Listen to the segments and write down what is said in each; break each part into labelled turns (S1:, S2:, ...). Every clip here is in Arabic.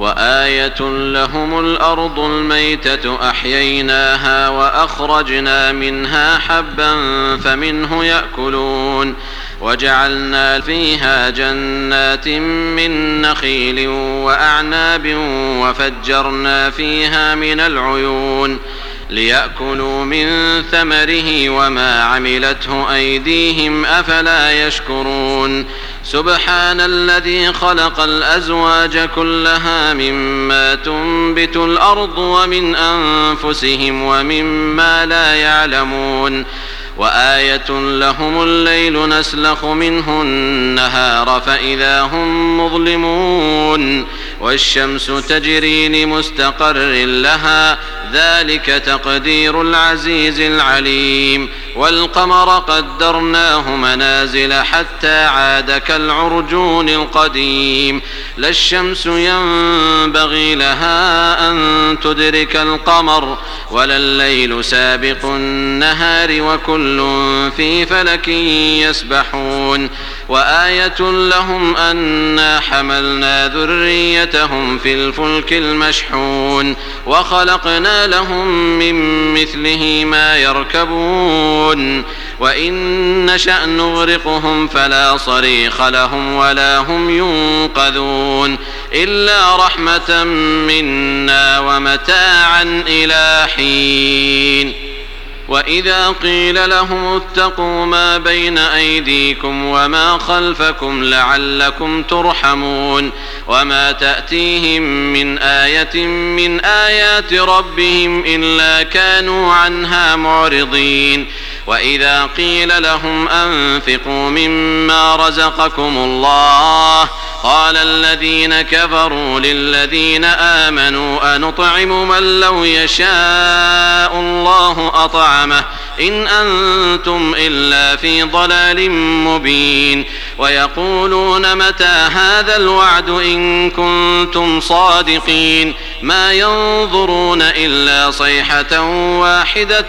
S1: وآية لهم الأرض الميتة أحييناها وأخرجنا منها حبا فمنه يأكلون وجعلنا فيها جنات من نخيل وأعناب وفجرنا فيها من العيون ليأكلوا من ثمره وما عملته أيديهم أفلا يشكرون سبحان الذي خلق الأزواج كلها مما تنبت الأرض ومن أنفسهم ومما لا يعلمون وآية لهم الليل نسلخ منه النهار فإذا هم مظلمون والشمس تجري لمستقر لها ذلك تقدير العزيز العليم والقمر قدرناه منازل حتى عاد كالعرجون القديم لا الشمس ينبغي لها أن تدرك القمر ولا الليل سابق النهار وكل في فلك يسبحون وآية لهم أنا حملنا ذريتهم في الفلك المشحون وخلقنا لهم من مثله ما يركبون وإن نشأ نغرقهم فلا صريخ لهم ولا هم ينقذون إلا رحمة منا ومتاعا إلى حين وإذا قيل لهم اتقوا ما بين أيديكم وما خلفكم لعلكم ترحمون وما تأتيهم من آية من آيات ربهم إلا كانوا عنها معرضين وإذا قيل لهم أنفقوا مما رزقكم الله قال الذين كفروا للذين آمنوا أنطعم من لو يشاء الله أطعمه إن أنتم إلا في ضلال مبين ويقولون متى هذا الوعد إن كنتم صادقين ما ينظرون إلا صيحة واحدة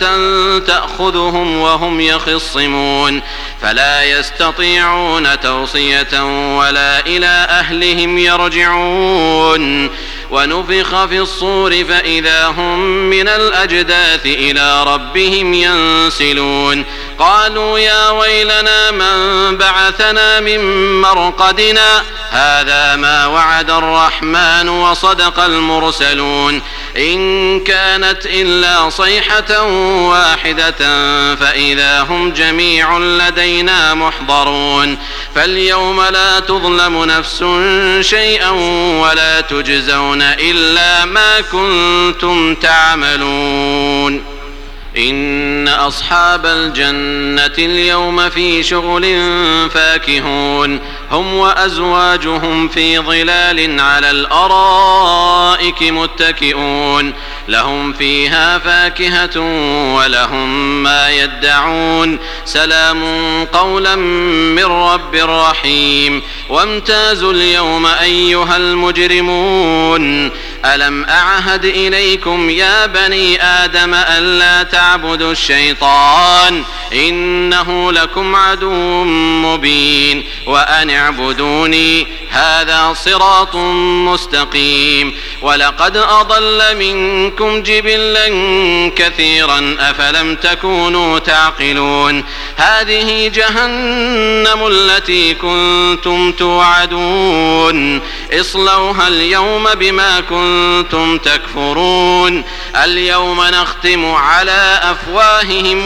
S1: تأخذهم وهم يخصمون فلا يستطيعون توصية ولا إلى أهلهم يرجعون ونفخ في الصور فإذا هم من الأجداث إلى ربهم ينسلون قالوا يا ويلنا من بعثنا من مرقدنا هذا ما وعد الرحمن وصدق المرسلون إن كانت إلا صيحة واحدة فإذا هم جميع لدينا محضرون فاليوم لا تظلم نفس شيئا ولا تجزون إلا ما كنتم تعملون إن أصحاب الجنة اليوم في شغل فاكهون هم وأزواجهم في ظلال على الأرائك متكئون لهم فيها فاكهة ولهم ما يدعون سلام قولا من رب رحيم وامتازوا اليوم أيها المجرمون ألم أعهد إليكم يا بني آدم ألا تعبدوا الشيطان إنه لكم عدو مبين وأن اعبدوني هذا صراط مستقيم ولقد أضل منكم جبلا كثيرا أفلم تكونوا تعقلون هذه جهنم التي كنتم توعدون اصلوها اليوم بما كنتم تكفرون اليوم نختم على أفواههم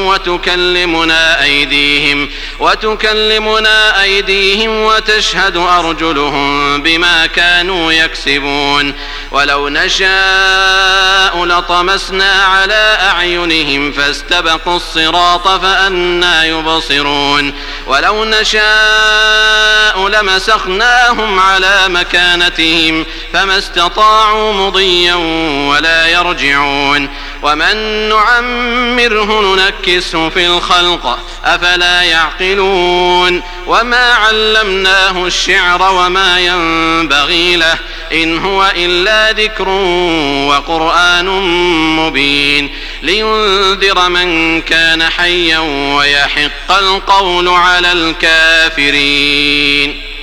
S1: وتكلمنا أيديهم وتشهد أرجلهم بما كانوا يكسبون ولو نشاء لطمسنا على أعينهم فاستبقوا الصراط فأنى يبصرون ولو نشاء لمسخناهم على مكانتهم فما استطاعوا مضيا ولا يرجعون ومن نعمره ننكسه في الخلق أفلا يعقلون وما علمناه الشعر وما ينبغي له إن هو إلا ذكر وقرآن مبين لينذر من كان حيا ويحق القول على الكافرين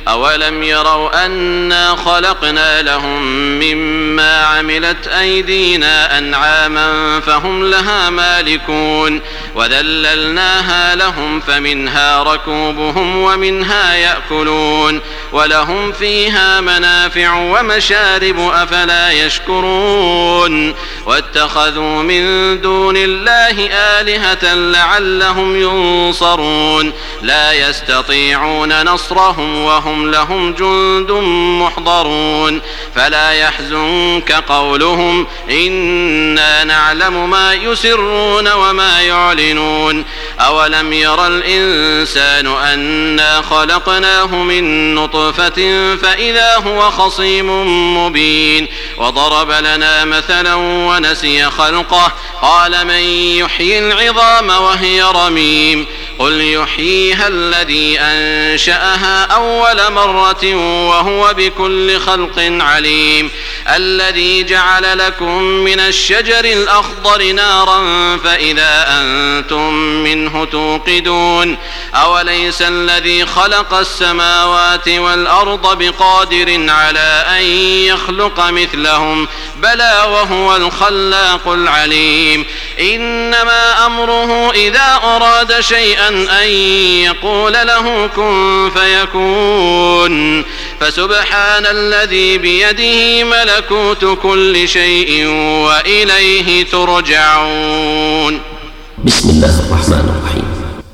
S1: أولم يروا أنا خلقنا لهم مما عملت أيدينا أنعاما فهم لها مالكون وذللناها لهم فمنها ركوبهم ومنها يأكلون ولهم فيها منافع ومشارب أفلا يشكرون واتخذوا من دون الله آلهة لعلهم ينصرون لا يستطيعون نصرهم وهم لهم جند محضرون فلا يحزنك قولهم إنا نعلم ما يسرون وما يعلنون أولم ير الإنسان أنا خلقناه من نطفة فإذا هو خصيم مبين وضرب لنا مثلا ونسي خلقه قال من يحيي العظام وهي رميم قل يحييها الذي أنشأها أول مرة وهو بكل خلق عليم الذي جعل لكم من الشجر الأخضر نارا فإذا أنتم منه توقدون أوليس الذي خلق السماوات والأرض بقادر على أن يخلق مثلهم بلى وهو الخلاق العليم إنما أمره إذا أراد شيئا أن يقول له كن فيكون فسبحان الذي بيده ملكوت كل شيء وإليه ترجعون.
S2: بسم الله الرحمن الرحيم.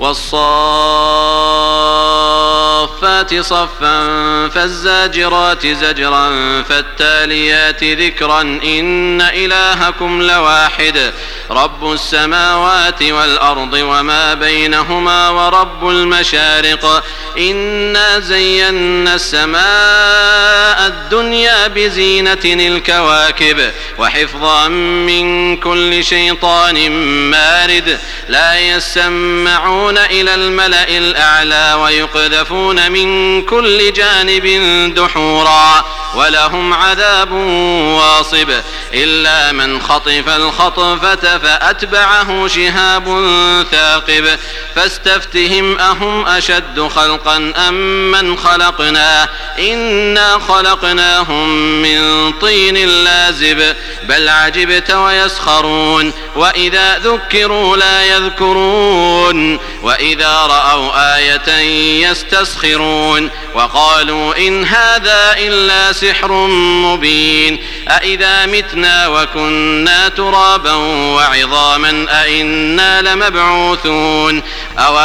S1: والصافات صفا فالزاجرات زجرا فالتاليات ذكرا إن إلهكم لواحد رب السماوات والأرض وما بينهما ورب المشارق إنا زينا السماء الدنيا بزينة الكواكب وحفظا من كل شيطان مارد لا يسمعون إلى الملأ الأعلى ويقذفون من كل جانب دحورا ولهم عذاب واصب إلا من خطف الخطفة فأتبعه شهاب ثاقب فاستفتهم أهم أشد خلقا أم من خلقنا إنا خلقناهم من طين لازب بل عجبت ويسخرون وإذا ذكروا لا يذكرون وإذا رأوا آية يستسخرون وقالوا إن هذا إلا سحر مبين أإذا متنا وكنا ترابا وعظاما أإنا لمبعوثون أو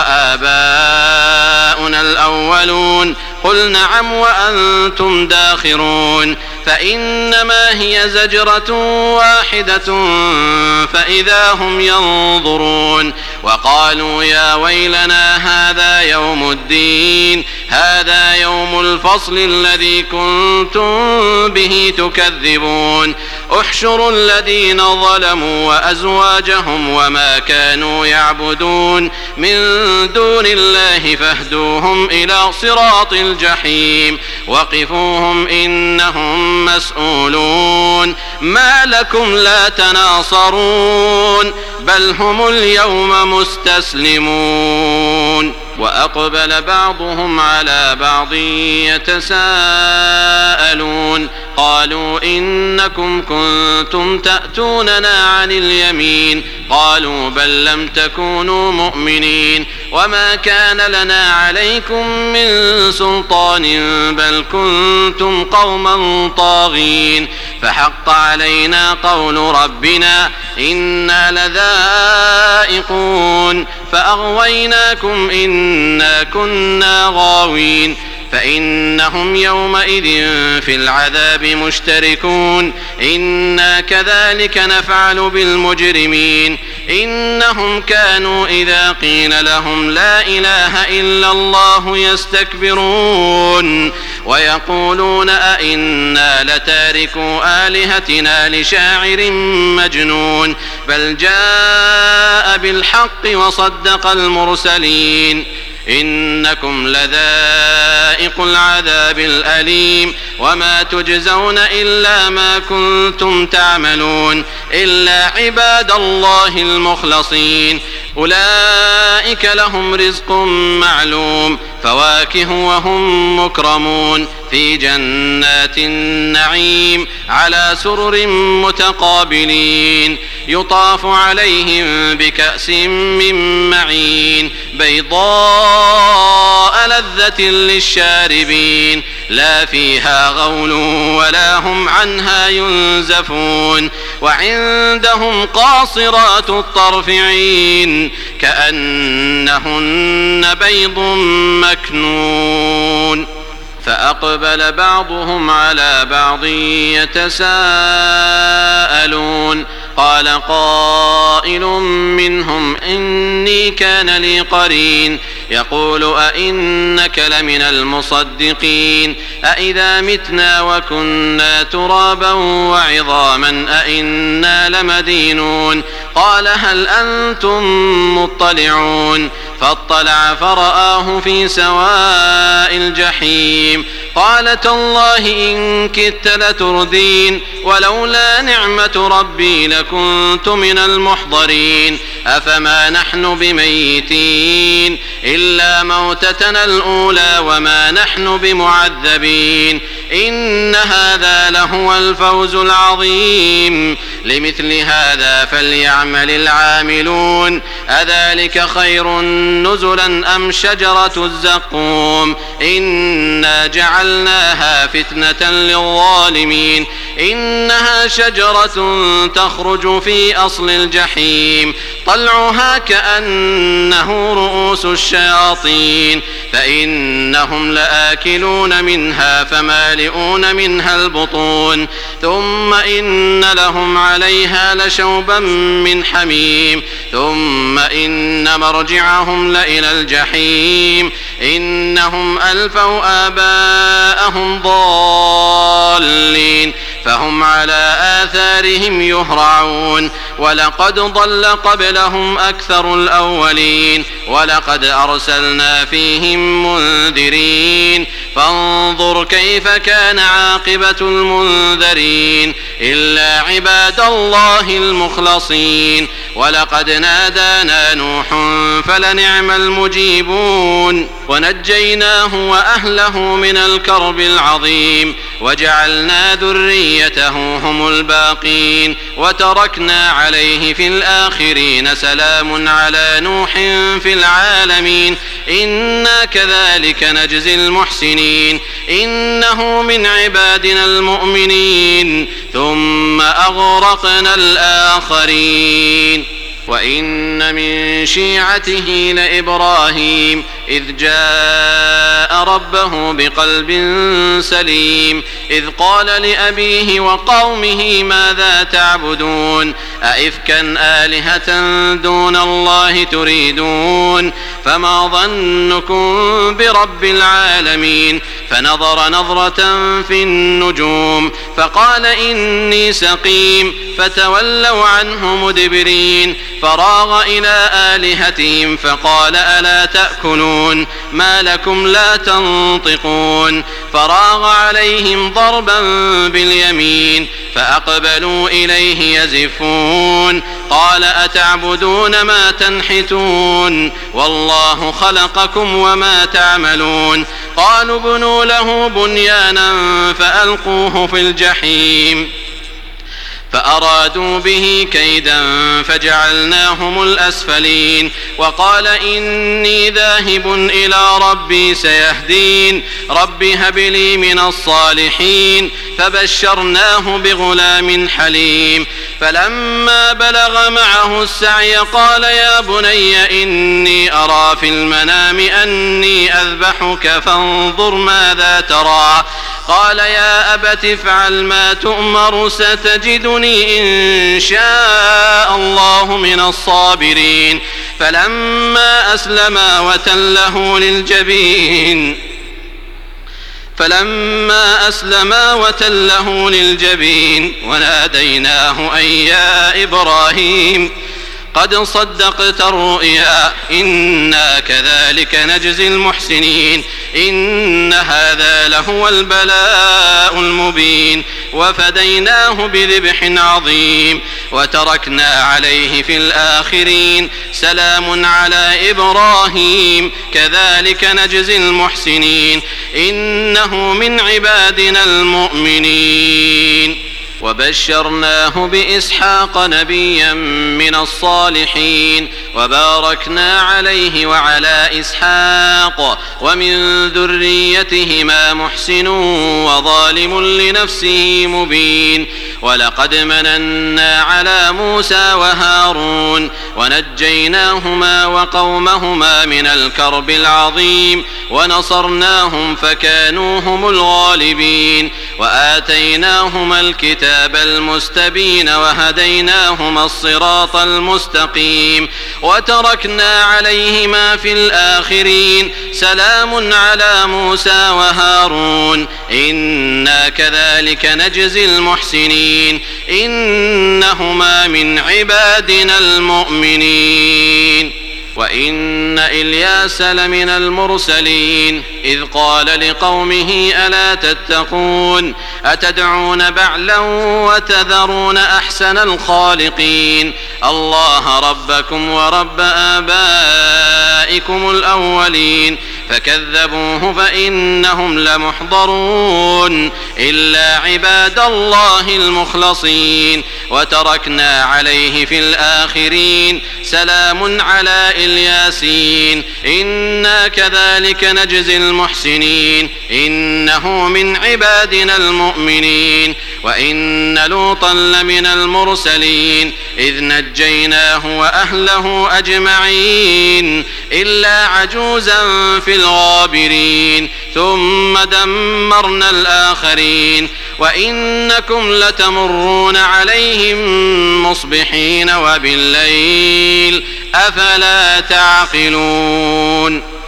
S1: آباؤنا الأولون قل نعم وأنتم داخرون فإنما هي زجرة واحدة فإذا هم ينظرون وقالوا يا ويلنا هذا يوم الدين هذا يوم الفصل الذي كنتم به تكذبون احشروا الذين ظلموا وأزواجهم وما كانوا يعبدون من دون الله فاهدوهم إلى صراط الجحيم وقفوهم إنهم مسؤولون ما لكم لا تناصرون بل هم اليوم مستسلمون وأقبل بعضهم على بعض يتساءلون قالوا إنكم كنتم تأتوننا عن اليمين قالوا بل لم تكونوا مؤمنين وما كان لنا عليكم من سلطان بل كنتم قوما طاغين فحق علينا قول ربنا إنا لذائقون فأغويناكم إنا كنا غاوين فإنهم يومئذ في العذاب مشتركون إنا كذلك نفعل بالمجرمين إنهم كانوا إذا قيل لهم لا إله إلا الله يستكبرون ويقولون أئنا لتاركوا آلهتنا لشاعر مجنون بل جاء بالحق وصدق المرسلين إنكم لذائق العذاب الأليم وما تجزون إلا ما كنتم تعملون إلا عباد الله المخلصين أولئك لهم رزق معلوم فواكه وهم مكرمون في جنات النعيم على سرر متقابلين يطاف عليهم بكأس من معين بيضاء لذة للشاربين لا فيها غول ولا هم عنها ينزفون وعندهم قاصرات الطرف عين كأنهن بيض مكنون فأقبل بعضهم على بعض يتساءلون قال قائل منهم إني كان لي قرين يقول أئنك لمن المصدقين أئذا متنا وكنا ترابا وعظاما أئنا لمدينون قال هل أنتم مطلعون فاطلع فرآه في سواء الجحيم قال تالله إن كدت لتردين ولولا نعمة ربي لكنت من المحضرين أفما نحن بميتين إلا موتتنا الأولى وما نحن بمعذبين إن هذا لهو الفوز العظيم لمثل هذا فليعمل العاملون أذلك خير نزلا أم شجرة الزقوم إنا جعلناها فتنة للظالمين إنها شجرة تخرج في أصل الجحيم طلعها كأنه رؤوس الشياطين فإنهم لآكلون منها فمالئون منها البطون ثم إن لهم عليها لشوبا من حميم ثم إن مرجعهم لإلى الجحيم إنهم ألفوا آباءهم ضالين فهم على آثارهم يهرعون ولقد ضل قبلهم أكثر الأولين ولقد أرسلنا فيهم منذرين فانظر كيف كان عاقبة المنذرين إلا عباد الله المخلصين ولقد نادانا نوح فلنعم المجيبون ونجيناه وأهله من الكرب العظيم وجعلنا ذريته هم الباقين وتركنا عليه في الآخرين سلام على نوح في العالمين إنا كذلك نجزي المحسنين إنه من عبادنا المؤمنين ثم أغرقنا الآخرين وإن من شيعته لإبراهيم إذ جاء ربه بقلب سليم إذ قال لأبيه وقومه ماذا تعبدون أئفكا آلهة دون الله تريدون فما ظنكم برب العالمين فنظر نظرة في النجوم فقال إني سقيم فتولوا عنه مدبرين فراغ إلى آلهتهم فقال ألا تأكلون ما لكم لا تنطقون فراغ عليهم ضربا باليمين فأقبلوا إليه يزفون قال أتعبدون ما تنحتون والله خلقكم وما تعملون قالوا ابنوا له بنيانا فألقوه في الجحيم فأرادوا به كيدا فجعلناهم الأسفلين وقال إني ذاهب إلى ربي سيهدين رب هب لي من الصالحين فبشرناه بغلام حليم فلما بلغ معه السعي قال يا بني إني أرى في المنام أني أذبحك فانظر ماذا ترى قال يا أبت افعل ما تؤمر ستجدني إن شاء الله من الصابرين فلما أسلما وتله للجبين وناديناه أن يا إبراهيم قد صدقت الرؤيا إنا كذلك نجزي المحسنين إن هذا لهو البلاء المبين وفديناه بذبح عظيم وتركنا عليه في الآخرين سلام على إبراهيم كذلك نجزي المحسنين إنه من عبادنا المؤمنين وبشرناه بإسحاق نبيا من الصالحين وباركنا عليه وعلى إسحاق ومن ذريتهما محسن وظالم لنفسه مبين ولقد مننا على موسى وهارون ونجيناهما وقومهما من الكرب العظيم ونصرناهم فكانوا هم الغالبين وآتيناهما الكتاب المستبين وهديناهما الصراط المستقيم وتركنا عليهما في الآخرين سلام على موسى وهارون إنا كذلك نجزي المحسنين إنهما من عبادنا المؤمنين وإن إلياس لمن المرسلين إذ قال لقومه ألا تتقون أتدعون بعلا وتذرون أحسن الخالقين الله ربكم ورب آبائكم الأولين فكذبوه فإنهم لمحضرون إلا عباد الله المخلصين وتركنا عليه في الآخرين سلام على الياسين إنا كذلك نجزي المحسنين إنه من عبادنا المؤمنين وإن لوطا لمن المرسلين إذ نجيناه وأهله أجمعين إلا عجوزا في الغابرين ثم دمرنا الآخرين وإنكم لتمرون عليهم مصبحين وبالليل أفلا تعقلون